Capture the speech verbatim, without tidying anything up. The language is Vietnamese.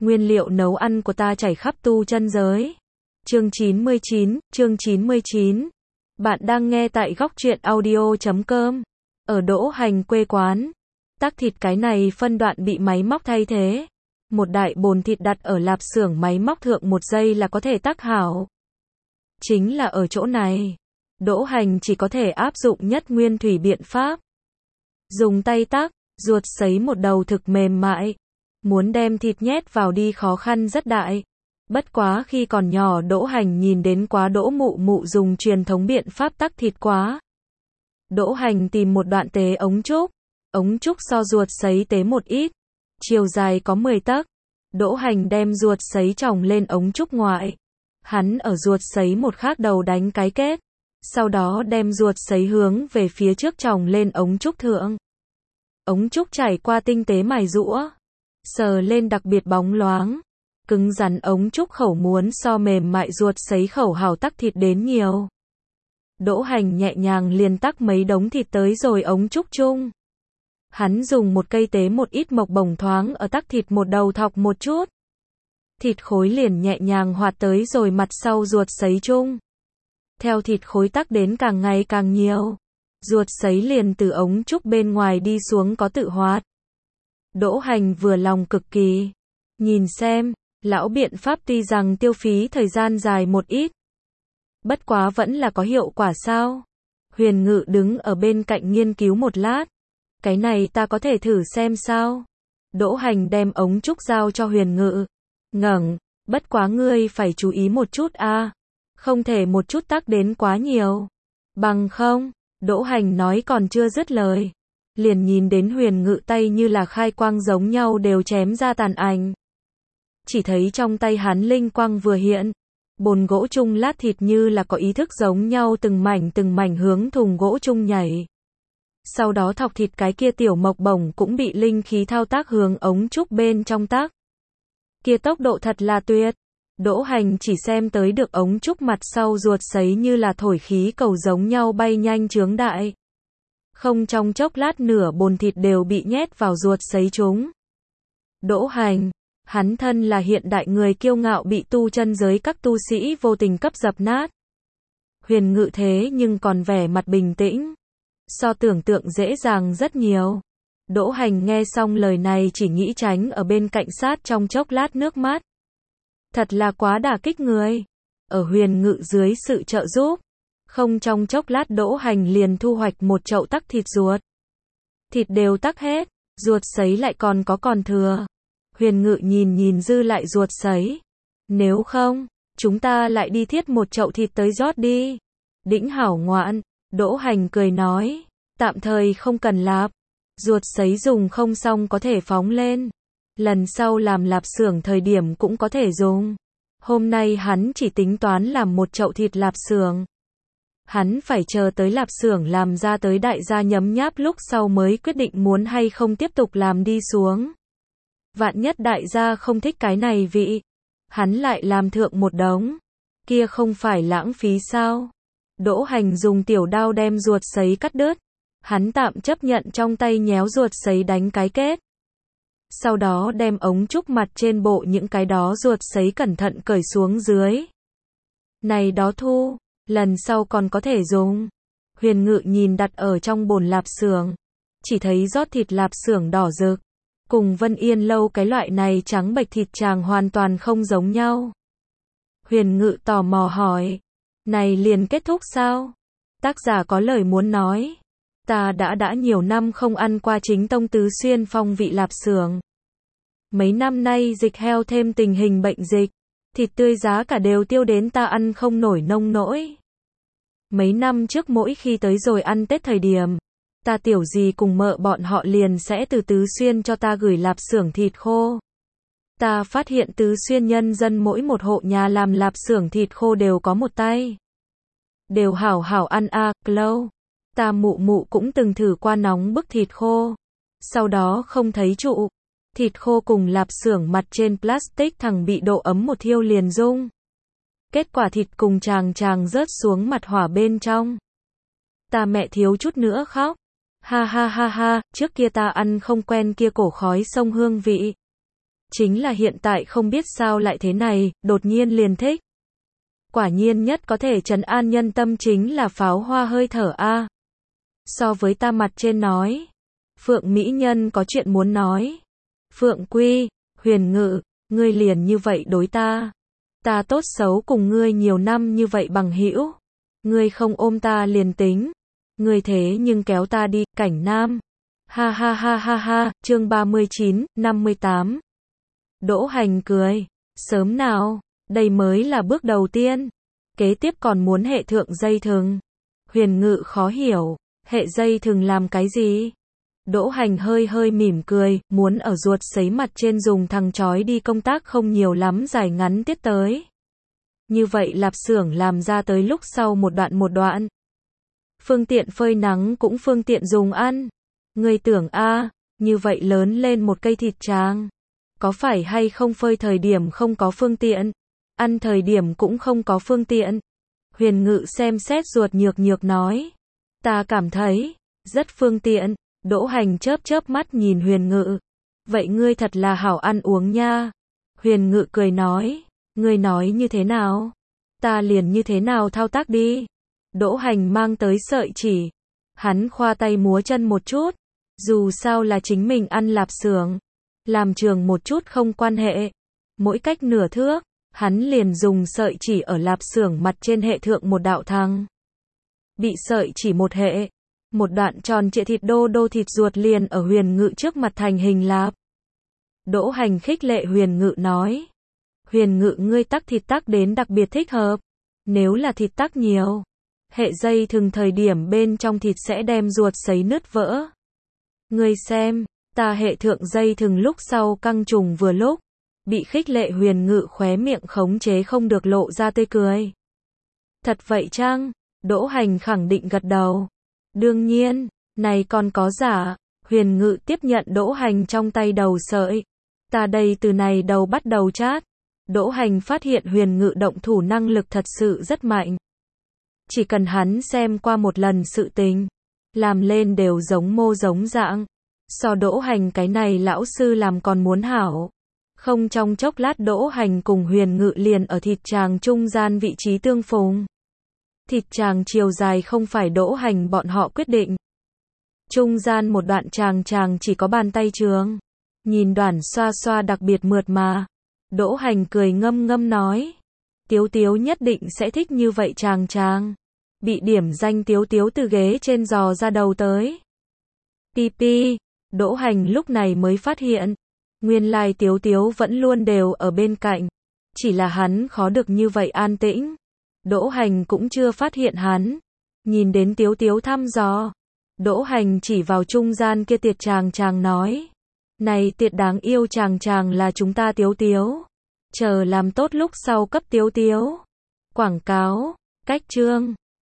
Nguyên liệu nấu ăn của ta chảy khắp tu chân giới. Chương chín mươi chín, chương chín mươi chín. Bạn đang nghe tại góc truyện audio chấm com. Ở Đỗ Hành quê quán, tắc thịt cái này phân đoạn bị máy móc thay thế. Một đại bồn thịt đặt ở lạp xưởng máy móc thượng một giây là có thể tắc hảo. Chính là ở chỗ này, Đỗ Hành chỉ có thể áp dụng nhất nguyên thủy biện pháp. Dùng tay tắc, ruột sấy một đầu thực mềm mại. Muốn đem thịt nhét vào đi khó khăn rất đại. Bất quá khi còn nhỏ Đỗ Hành nhìn đến quá Đỗ mụ mụ dùng truyền thống biện pháp tắc thịt quá. Đỗ Hành tìm một đoạn tế ống trúc. Ống trúc so ruột sấy tế một ít. Chiều dài có mười tấc. Đỗ Hành đem ruột sấy tròng lên ống trúc ngoại. Hắn ở ruột sấy một khác đầu đánh cái kết. Sau đó đem ruột sấy hướng về phía trước tròng lên ống trúc thượng. Ống trúc trải qua tinh tế mài giũa. Sờ lên đặc biệt bóng loáng. Cứng rắn ống trúc khẩu muốn so mềm mại ruột sấy khẩu hảo tắc thịt đến nhiều. Đỗ Hành nhẹ nhàng liền tắc mấy đống thịt tới rồi ống trúc chung. Hắn dùng một cây tế một ít mộc bổng thoáng ở tắc thịt một đầu thọc một chút. Thịt khối liền nhẹ nhàng hoạt tới rồi mặt sau ruột sấy chung. Theo thịt khối tắc đến càng ngày càng nhiều, ruột sấy liền từ ống trúc bên ngoài đi xuống có tự hoạt. Đỗ Hành vừa lòng cực kỳ. Nhìn xem, lão biện pháp tuy rằng tiêu phí thời gian dài một ít. Bất quá vẫn là có hiệu quả sao? Huyền Ngự đứng ở bên cạnh nghiên cứu một lát. Cái này ta có thể thử xem sao? Đỗ Hành đem ống trúc giao cho Huyền Ngự. Ngẩng, bất quá ngươi phải chú ý một chút a, không thể một chút tắc đến quá nhiều. Bằng không, Đỗ Hành nói còn chưa dứt lời. Liền nhìn đến Huyền Ngự tay như là khai quang giống nhau đều chém ra tàn ảnh. Chỉ thấy trong tay hắn linh quang vừa hiện. Bồn gỗ chung lát thịt như là có ý thức giống nhau từng mảnh từng mảnh hướng thùng gỗ chung nhảy. Sau đó thọc thịt cái kia tiểu mộc bổng cũng bị linh khí thao tác hướng ống trúc bên trong tác. Kia tốc độ thật là tuyệt. Đỗ Hành chỉ xem tới được ống trúc mặt sau ruột sấy như là thổi khí cầu giống nhau bay nhanh chướng đại. Không trong chốc lát nửa bồn thịt đều bị nhét vào ruột sấy chúng. Đỗ Hành, hắn thân là hiện đại người kiêu ngạo bị tu chân giới các tu sĩ vô tình cấp dập nát. Huyền Ngự thế nhưng còn vẻ mặt bình tĩnh. So tưởng tượng dễ dàng rất nhiều. Đỗ Hành nghe xong lời này chỉ nghĩ tránh ở bên cạnh sát trong chốc lát nước mắt. Thật là quá đả kích người. Ở Huyền Ngự dưới sự trợ giúp, không trong chốc lát Đỗ Hành liền thu hoạch một chậu tắc thịt ruột. Thịt đều tắc hết, ruột sấy lại còn có còn thừa. Huyền Ngự nhìn nhìn dư lại ruột sấy. Nếu không, chúng ta lại đi thiết một chậu thịt tới rót đi. Đĩnh hảo ngoạn, Đỗ Hành cười nói, tạm thời không cần lạp. Ruột sấy dùng không xong có thể phóng lên. Lần sau làm lạp xưởng thời điểm cũng có thể dùng. Hôm nay hắn chỉ tính toán làm một chậu thịt lạp xưởng. Hắn phải chờ tới lạp xưởng làm ra tới đại gia nhấm nháp lúc sau mới quyết định muốn hay không tiếp tục làm đi xuống. Vạn nhất đại gia không thích cái này vị, hắn lại làm thượng một đống. Kia không phải lãng phí sao? Đỗ Hành dùng tiểu đao đem ruột sấy cắt đứt. Hắn tạm chấp nhận trong tay nhéo ruột sấy đánh cái kết. Sau đó đem ống trúc mặt trên bộ những cái đó ruột sấy cẩn thận cởi xuống dưới. Này đó thu, lần sau còn có thể dùng. Huyền Ngự nhìn đặt ở trong bồn lạp xưởng, chỉ thấy rót thịt lạp xưởng đỏ rực, cùng Vân Yên lâu cái loại này trắng bệch thịt tràng hoàn toàn không giống nhau. Huyền Ngự tò mò hỏi, này liền kết thúc sao? Tác giả có lời muốn nói. Ta đã đã nhiều năm không ăn qua chính tông tứ xuyên phong vị lạp xưởng. Mấy năm nay dịch heo thêm tình hình bệnh dịch, thịt tươi giá cả đều tiêu đến ta ăn không nổi nông nỗi. Mấy năm trước mỗi khi tới rồi ăn Tết thời điểm, ta tiểu gì cùng mợ bọn họ liền sẽ từ tứ xuyên cho ta gửi lạp xưởng thịt khô. Ta phát hiện tứ xuyên nhân dân mỗi một hộ nhà làm lạp xưởng thịt khô đều có một tay. Đều hảo hảo ăn a, à, lâu. Ta mụ mụ cũng từng thử qua nóng bức thịt khô. Sau đó không thấy trụ. Thịt khô cùng lạp xưởng mặt trên plastic thằng bị độ ấm một thiêu liền rung. Kết quả thịt cùng chàng chàng rớt xuống mặt hỏa bên trong. Ta mẹ thiếu chút nữa khóc. Ha ha ha ha, trước kia ta ăn không quen kia cổ khói sông hương vị. Chính là hiện tại không biết sao lại thế này, đột nhiên liền thích. Quả nhiên nhất có thể trấn an nhân tâm chính là pháo hoa hơi thở a. So với ta mặt trên nói. Phượng Mỹ Nhân có chuyện muốn nói. Phượng Quy, Huyền Ngự, ngươi liền như vậy đối ta. Ta tốt xấu cùng ngươi nhiều năm như vậy bằng hữu. Ngươi không ôm ta liền tính. Ngươi thế nhưng kéo ta đi, Cảnh Nam. Ha ha ha ha ha, chương ba mươi chín, năm mươi tám. Đỗ Hành cười. Sớm nào, đây mới là bước đầu tiên. Kế tiếp còn muốn hệ thượng dây thừng. Huyền Ngự khó hiểu, hệ dây thừng làm cái gì? Đỗ Hành hơi hơi mỉm cười, muốn ở ruột sấy mặt trên dùng thằng chói đi công tác không nhiều lắm dài ngắn tiết tới. Như vậy lạp xưởng làm ra tới lúc sau một đoạn một đoạn. Phương tiện phơi nắng cũng phương tiện dùng ăn. Người tưởng a, như vậy lớn lên một cây thịt tràng. Có phải hay không phơi thời điểm không có phương tiện, ăn thời điểm cũng không có phương tiện. Huyền Ngự xem xét ruột nhược nhược nói. Ta cảm thấy, rất phương tiện. Đỗ Hành chớp chớp mắt nhìn Huyền Ngự. Vậy ngươi thật là hảo ăn uống nha. Huyền Ngự cười nói. Ngươi nói như thế nào? Ta liền như thế nào thao tác đi. Đỗ Hành mang tới sợi chỉ. Hắn khoa tay múa chân một chút. Dù sao là chính mình ăn lạp xưởng. Làm trường một chút không quan hệ. Mỗi cách nửa thước, hắn liền dùng sợi chỉ ở lạp xưởng mặt trên hệ thượng một đạo thăng. Bị sợi chỉ một hệ. Một đoạn tròn trịa thịt đô đô thịt ruột liền ở Huyền Ngự trước mặt thành hình lạp. Đỗ Hành khích lệ Huyền Ngự nói. Huyền Ngự ngươi tắc thịt tắc đến đặc biệt thích hợp. Nếu là thịt tắc nhiều, hệ dây thừng thời điểm bên trong thịt sẽ đem ruột sấy nứt vỡ. Ngươi xem, ta hệ thượng dây thừng lúc sau căng trùng vừa lúc. Bị khích lệ Huyền Ngự khóe miệng khống chế không được lộ ra tươi cười. Thật vậy chăng? Đỗ Hành khẳng định gật đầu. Đương nhiên, này còn có giả. Huyền Ngự tiếp nhận Đỗ Hành trong tay đầu sợi. Ta đây từ này đầu bắt đầu chát. Đỗ Hành phát hiện Huyền Ngự động thủ năng lực thật sự rất mạnh. Chỉ cần hắn xem qua một lần sự tình, làm lên đều giống mô giống dạng. So Đỗ Hành cái này lão sư làm còn muốn hảo. Không trong chốc lát Đỗ Hành cùng Huyền Ngự liền ở thịt tràng trung gian vị trí tương phùng. Thịt tràng chiều dài không phải Đỗ Hành bọn họ quyết định. Trung gian một đoạn tràng tràng chỉ có bàn tay trường. Nhìn đoàn xoa xoa đặc biệt mượt mà. Đỗ Hành cười ngâm ngâm nói. Tiếu Tiếu nhất định sẽ thích như vậy tràng tràng. Bị điểm danh Tiếu Tiếu từ ghế trên dò ra đầu tới. Pi pi. Đỗ Hành lúc này mới phát hiện. Nguyên lai Tiếu Tiếu vẫn luôn đều ở bên cạnh. Chỉ là hắn khó được như vậy an tĩnh. Đỗ Hành cũng chưa phát hiện hắn. Nhìn đến Tiếu Tiếu thăm dò. Đỗ Hành chỉ vào trung gian kia tiệt chàng chàng nói. Này tiệt đáng yêu chàng chàng là chúng ta Tiếu Tiếu. Chờ làm tốt lúc sau cấp Tiếu Tiếu. Quảng cáo, cách chương.